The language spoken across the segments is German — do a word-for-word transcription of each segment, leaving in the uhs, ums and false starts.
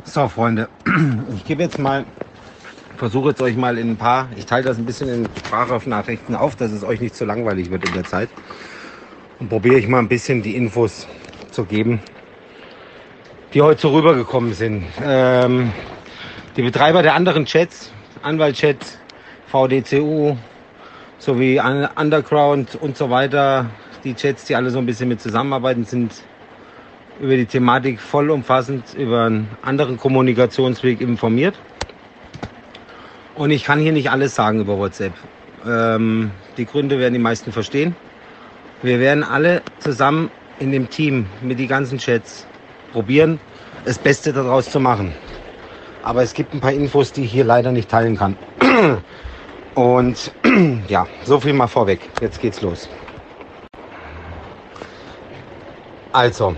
So, Freunde, ich gebe jetzt mal, versuche jetzt euch mal in ein paar, ich teile das ein bisschen in Sprachnachrichten auf, dass es euch nicht zu langweilig wird in der Zeit. Und probiere ich mal ein bisschen die Infos zu geben, die heute so rübergekommen sind. Ähm, die Betreiber der anderen Chats, Anwaltchat, V D C U, sowie Underground und so weiter, die Chats, die alle so ein bisschen mit zusammenarbeiten, sind über die Thematik vollumfassend über einen anderen Kommunikationsweg informiert. Und ich kann hier nicht alles sagen über WhatsApp. Ähm, die Gründe werden die meisten verstehen. Wir werden alle zusammen in dem Team mit den ganzen Chats probieren, das Beste daraus zu machen. Aber es gibt ein paar Infos, die ich hier leider nicht teilen kann. Und ja, so viel mal vorweg. Jetzt geht's los. Also,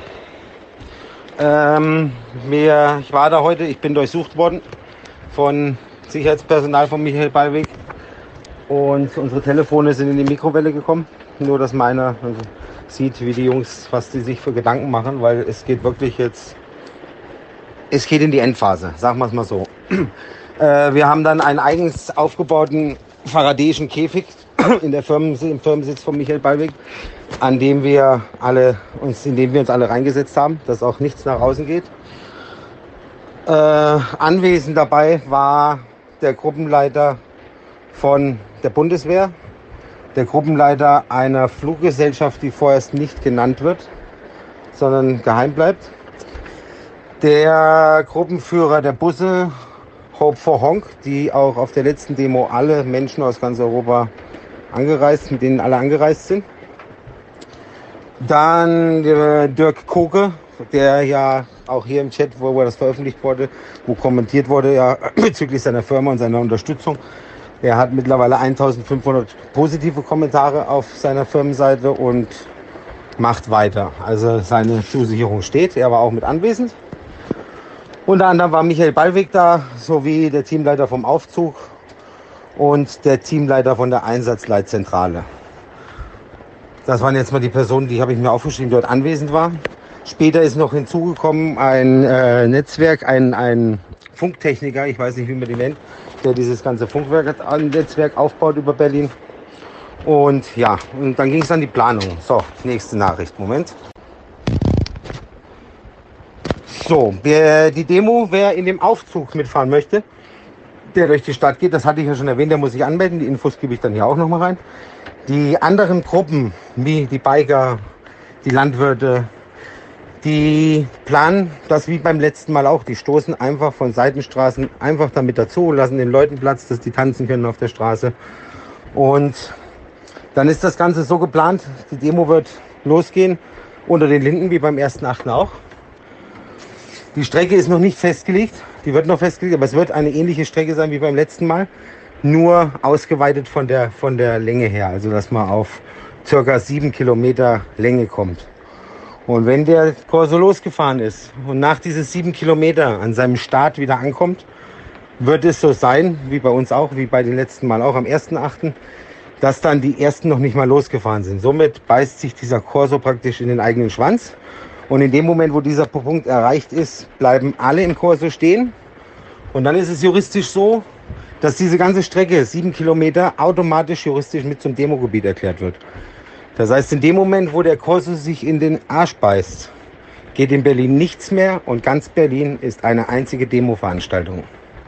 ähm, mir, ich war da heute, ich bin durchsucht worden von Sicherheitspersonal von Michael Ballweg und unsere Telefone sind in die Mikrowelle gekommen. Nur, dass meiner also, sieht, wie die Jungs, was die sich für Gedanken machen, weil es geht wirklich jetzt, es geht in die Endphase, sagen wir es mal so. Äh, wir haben dann einen eigens aufgebauten faradäischen Käfig in der Firmen, im Firmensitz von Michael Ballweg, an dem wir alle uns, in dem wir uns alle reingesetzt haben, dass auch nichts nach außen geht. Äh, anwesend dabei war der Gruppenleiter von der Bundeswehr, der Gruppenleiter einer Fluggesellschaft, die vorerst nicht genannt wird, sondern geheim bleibt, der Gruppenführer der Busse, Hope for Honk, die auch auf der letzten Demo alle Menschen aus ganz Europa angereist, mit denen alle angereist sind. Dann der Dirk Koke, der ja auch hier im Chat, wo das veröffentlicht wurde, wo kommentiert wurde, ja bezüglich seiner Firma und seiner Unterstützung. Er hat mittlerweile eintausendfünfhundert positive Kommentare auf seiner Firmenseite und macht weiter. Also seine Zusicherung steht. Er war auch mit anwesend. Unter anderem war Michael Ballweg da, sowie der Teamleiter vom Aufzug und der Teamleiter von der Einsatzleitzentrale. Das waren jetzt mal die Personen, die habe ich mir aufgeschrieben, die dort anwesend waren. Später ist noch hinzugekommen ein äh, Netzwerk, ein, ein Funktechniker, ich weiß nicht, wie man den nennt, der dieses ganze Funknetzwerk aufbaut über Berlin. Und ja, und dann ging es an die Planung. So, nächste Nachricht, Moment. So, wer die Demo, wer in dem Aufzug mitfahren möchte, der durch die Stadt geht, das hatte ich ja schon erwähnt, der muss sich anmelden. Die Infos gebe ich dann hier auch noch mal rein. Die anderen Gruppen, wie die Biker, die Landwirte, die planen das wie beim letzten Mal auch. Die stoßen einfach von Seitenstraßen einfach damit dazu, lassen den Leuten Platz, dass die tanzen können auf der Straße. Und dann ist das Ganze so geplant, die Demo wird losgehen unter den Linden, wie beim ersten achten auch. Die Strecke ist noch nicht festgelegt, die wird noch festgelegt, aber es wird eine ähnliche Strecke sein wie beim letzten Mal, nur ausgeweitet von der, von der Länge her, also dass man auf circa sieben Kilometer Länge kommt. Und wenn der Corso losgefahren ist und nach diesen sieben Kilometer an seinem Start wieder ankommt, wird es so sein, wie bei uns auch, wie bei den letzten Mal auch am ersten achten, dass dann die ersten noch nicht mal losgefahren sind. Somit beißt sich dieser Corso praktisch in den eigenen Schwanz. Und in dem Moment, wo dieser Punkt erreicht ist, bleiben alle im Corso stehen. Und dann ist es juristisch so, dass diese ganze Strecke, sieben Kilometer, automatisch juristisch mit zum Demogebiet erklärt wird. Das heißt, in dem Moment, wo der Corso sich in den Arsch beißt, geht in Berlin nichts mehr und ganz Berlin ist eine einzige Demo-Veranstaltung.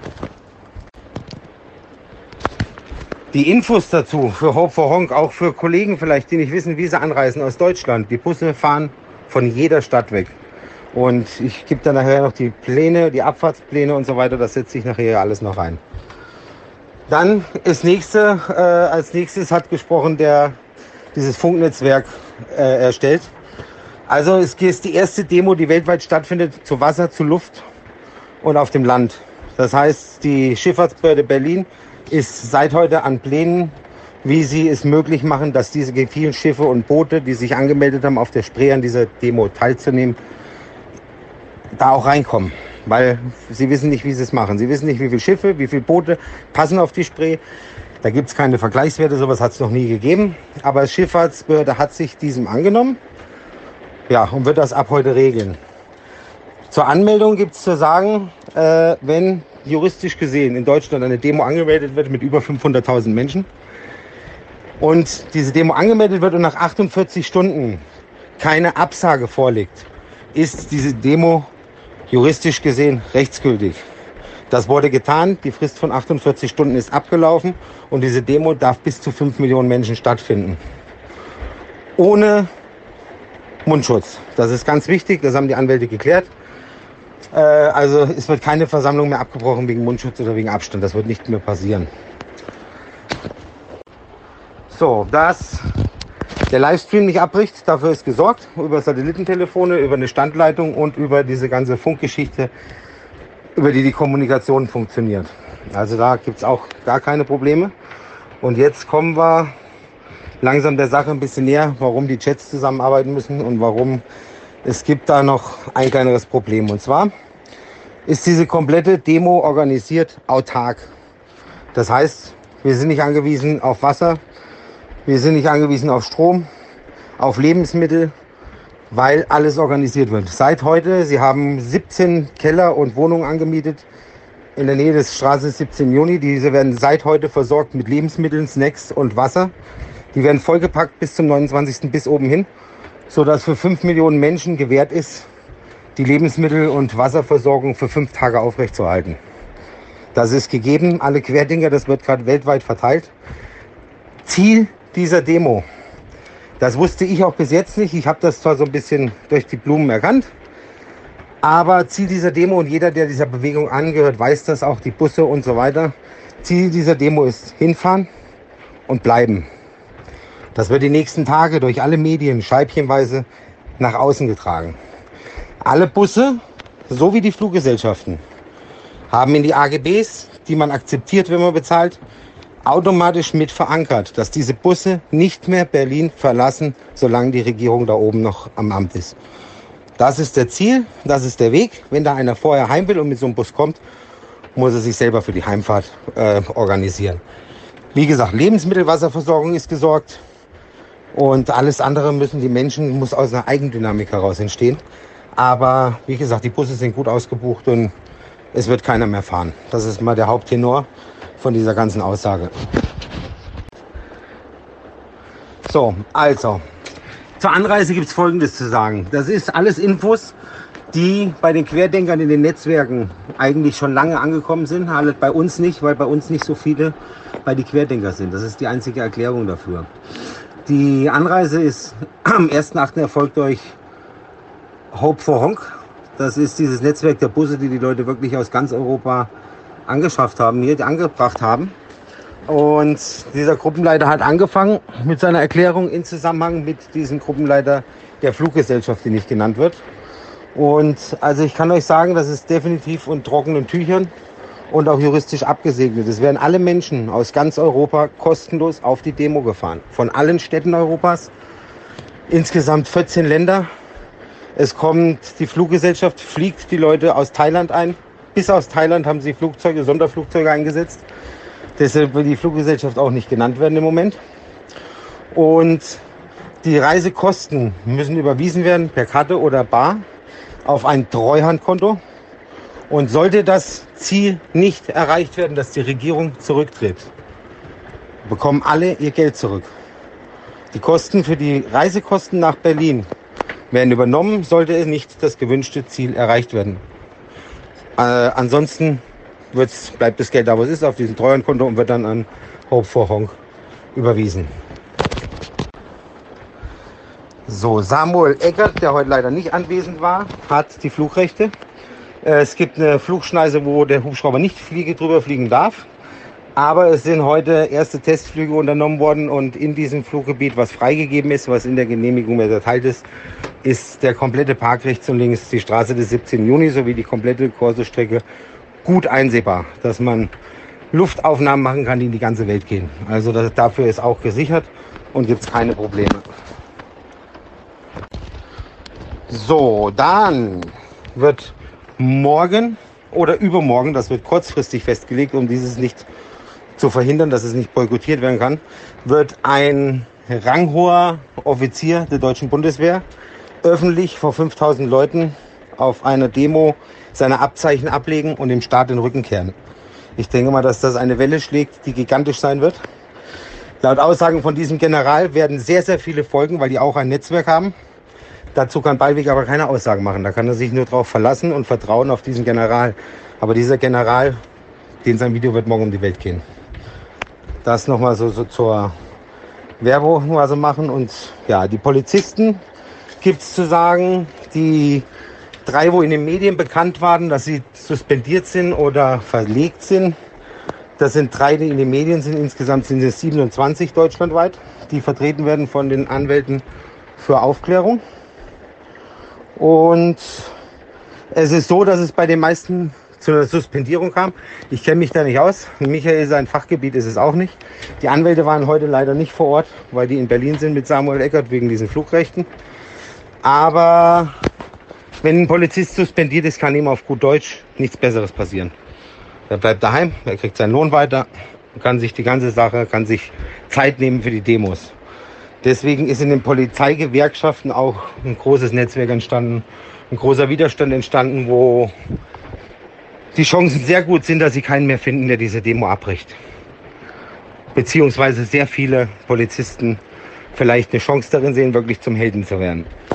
Die Infos dazu für Hope for Honk, auch für Kollegen vielleicht, die nicht wissen, wie sie anreisen aus Deutschland. Die Busse fahren von jeder Stadt weg. Und ich gebe dann nachher noch die Pläne, die Abfahrtspläne und so weiter. Das setze ich nachher alles noch rein. Dann das nächste, äh, als nächstes hat gesprochen der dieses Funknetzwerk äh, erstellt. Also es ist die erste Demo, die weltweit stattfindet, zu Wasser, zu Luft und auf dem Land. Das heißt, die Schifffahrtsbehörde Berlin ist seit heute an Plänen, wie sie es möglich machen, dass diese vielen Schiffe und Boote, die sich angemeldet haben, auf der Spree an dieser Demo teilzunehmen, da auch reinkommen. Weil sie wissen nicht, wie sie es machen. Sie wissen nicht, wie viele Schiffe, wie viele Boote passen auf die Spree. Da gibt es keine Vergleichswerte, sowas hat es noch nie gegeben. Aber die Schifffahrtsbehörde hat sich diesem angenommen, ja, und wird das ab heute regeln. Zur Anmeldung gibt es zu sagen, äh, wenn juristisch gesehen in Deutschland eine Demo angemeldet wird mit über fünfhunderttausend Menschen und diese Demo angemeldet wird und nach achtundvierzig Stunden keine Absage vorliegt, ist diese Demo juristisch gesehen rechtsgültig. Das wurde getan, die Frist von achtundvierzig Stunden ist abgelaufen und diese Demo darf bis zu fünf Millionen Menschen stattfinden. Ohne Mundschutz. Das ist ganz wichtig, das haben die Anwälte geklärt. Äh, also es wird keine Versammlung mehr abgebrochen wegen Mundschutz oder wegen Abstand. Das wird nicht mehr passieren. So, dass der Livestream nicht abbricht, dafür ist gesorgt. Über Satellitentelefone, über eine Standleitung und über diese ganze Funkgeschichte, über die die Kommunikation funktioniert. Also da gibt es auch gar keine Probleme. Und jetzt kommen wir langsam der Sache ein bisschen näher, warum die Chats zusammenarbeiten müssen und warum es gibt da noch ein kleineres Problem. Und zwar ist diese komplette Demo organisiert autark. Das heißt, wir sind nicht angewiesen auf Wasser, wir sind nicht angewiesen auf Strom, auf Lebensmittel, weil alles organisiert wird. Seit heute, sie haben siebzehn Keller und Wohnungen angemietet in der Nähe des Straße siebzehnten Juni. Diese werden seit heute versorgt mit Lebensmitteln, Snacks und Wasser. Die werden vollgepackt bis zum neunundzwanzigsten bis oben hin, sodass für fünf Millionen Menschen gewährt ist, die Lebensmittel- und Wasserversorgung für fünf Tage aufrechtzuerhalten. Das ist gegeben, alle Querdenker, das wird gerade weltweit verteilt. Ziel dieser Demo, das wusste ich auch bis jetzt nicht, ich habe das zwar so ein bisschen durch die Blumen erkannt, aber Ziel dieser Demo, und jeder, der dieser Bewegung angehört, weiß das, auch die Busse und so weiter, Ziel dieser Demo ist hinfahren und bleiben. Das wird die nächsten Tage durch alle Medien scheibchenweise nach außen getragen. Alle Busse, so wie die Fluggesellschaften, haben in die A G Bs, die man akzeptiert, wenn man bezahlt, automatisch mit verankert, dass diese Busse nicht mehr Berlin verlassen, solange die Regierung da oben noch am Amt ist. Das ist der Ziel, das ist der Weg. Wenn da einer vorher heim will und mit so einem Bus kommt, muss er sich selber für die Heimfahrt äh, organisieren. Wie gesagt, Lebensmittel, Wasserversorgung ist gesorgt. Und alles andere müssen die Menschen, muss aus einer Eigendynamik heraus entstehen. Aber wie gesagt, die Busse sind gut ausgebucht und es wird keiner mehr fahren. Das ist mal der Haupttenor von dieser ganzen Aussage. So, also, zur Anreise gibt es Folgendes zu sagen. Das ist alles Infos, die bei den Querdenkern in den Netzwerken eigentlich schon lange angekommen sind. Halt bei uns nicht, weil bei uns nicht so viele bei die Querdenker sind. Das ist die einzige Erklärung dafür. Die Anreise ist am ersten achten erfolgt durch Hope for Honk. Das ist dieses Netzwerk der Busse, die die Leute wirklich aus ganz Europa angeschafft haben, hier angebracht haben. Und dieser Gruppenleiter hat angefangen mit seiner Erklärung in Zusammenhang mit diesem Gruppenleiter der Fluggesellschaft, die nicht genannt wird. Und also ich kann euch sagen, das ist definitiv in trockenen Tüchern und auch juristisch abgesegnet. Es werden alle Menschen aus ganz Europa kostenlos auf die Demo gefahren. Von allen Städten Europas, insgesamt vierzehn Länder. Es kommt, die Fluggesellschaft fliegt die Leute aus Thailand ein. Bis aus Thailand haben sie Flugzeuge, Sonderflugzeuge eingesetzt. Deshalb will die Fluggesellschaft auch nicht genannt werden im Moment. Und die Reisekosten müssen überwiesen werden per Karte oder bar auf ein Treuhandkonto. Und sollte das Ziel nicht erreicht werden, dass die Regierung zurücktritt, bekommen alle ihr Geld zurück. Die Kosten für die Reisekosten nach Berlin werden übernommen, sollte nicht das gewünschte Ziel erreicht werden. Äh, ansonsten wird's, bleibt das Geld da, wo es ist, auf diesem Treuhandkonto und wird dann an Hope for Honk überwiesen. So, Samuel Eckert, der heute leider nicht anwesend war, hat die Flugrechte. Äh, es gibt eine Flugschneise, wo der Hubschrauber nicht fliege, drüber fliegen darf. Aber es sind heute erste Testflüge unternommen worden und in diesem Fluggebiet, was freigegeben ist, was in der Genehmigung mehr erteilt ist, ist der komplette Park rechts und links, die Straße des siebzehnten Juni sowie die komplette Korso-Strecke gut einsehbar, dass man Luftaufnahmen machen kann, die in die ganze Welt gehen. Also das, dafür ist auch gesichert und gibt es keine Probleme. So, dann wird morgen oder übermorgen, das wird kurzfristig festgelegt, um dieses nicht zu verhindern, dass es nicht boykottiert werden kann, wird ein ranghoher Offizier der deutschen Bundeswehr öffentlich vor fünftausend Leuten auf einer Demo seine Abzeichen ablegen und dem Staat den Rücken kehren. Ich denke mal, dass das eine Welle schlägt, die gigantisch sein wird. Laut Aussagen von diesem General werden sehr, sehr viele folgen, weil die auch ein Netzwerk haben. Dazu kann Ballweg aber keine Aussagen machen. Da kann er sich nur darauf verlassen und vertrauen auf diesen General. Aber dieser General, den sein Video wird morgen um die Welt gehen. Das nochmal so, so zur Werbung also machen. Und ja, die Polizisten gibt es zu sagen, die drei, wo in den Medien bekannt waren, dass sie suspendiert sind oder verlegt sind. Das sind drei, die in den Medien sind. Insgesamt sind es siebenundzwanzig deutschlandweit, die vertreten werden von den Anwälten für Aufklärung. Und es ist so, dass es bei den meisten zu einer Suspendierung kam. Ich kenne mich da nicht aus. Michael, sein Fachgebiet ist es auch nicht. Die Anwälte waren heute leider nicht vor Ort, weil die in Berlin sind mit Samuel Eckert wegen diesen Flugrechten. Aber wenn ein Polizist suspendiert ist, kann ihm auf gut Deutsch nichts Besseres passieren. Er bleibt daheim, er kriegt seinen Lohn weiter, kann sich die ganze Sache, kann sich Zeit nehmen für die Demos. Deswegen ist in den Polizeigewerkschaften auch ein großes Netzwerk entstanden, ein großer Widerstand entstanden, wo die Chancen sehr gut sind, dass sie keinen mehr finden, der diese Demo abbricht. Beziehungsweise sehr viele Polizisten vielleicht eine Chance darin sehen, wirklich zum Helden zu werden.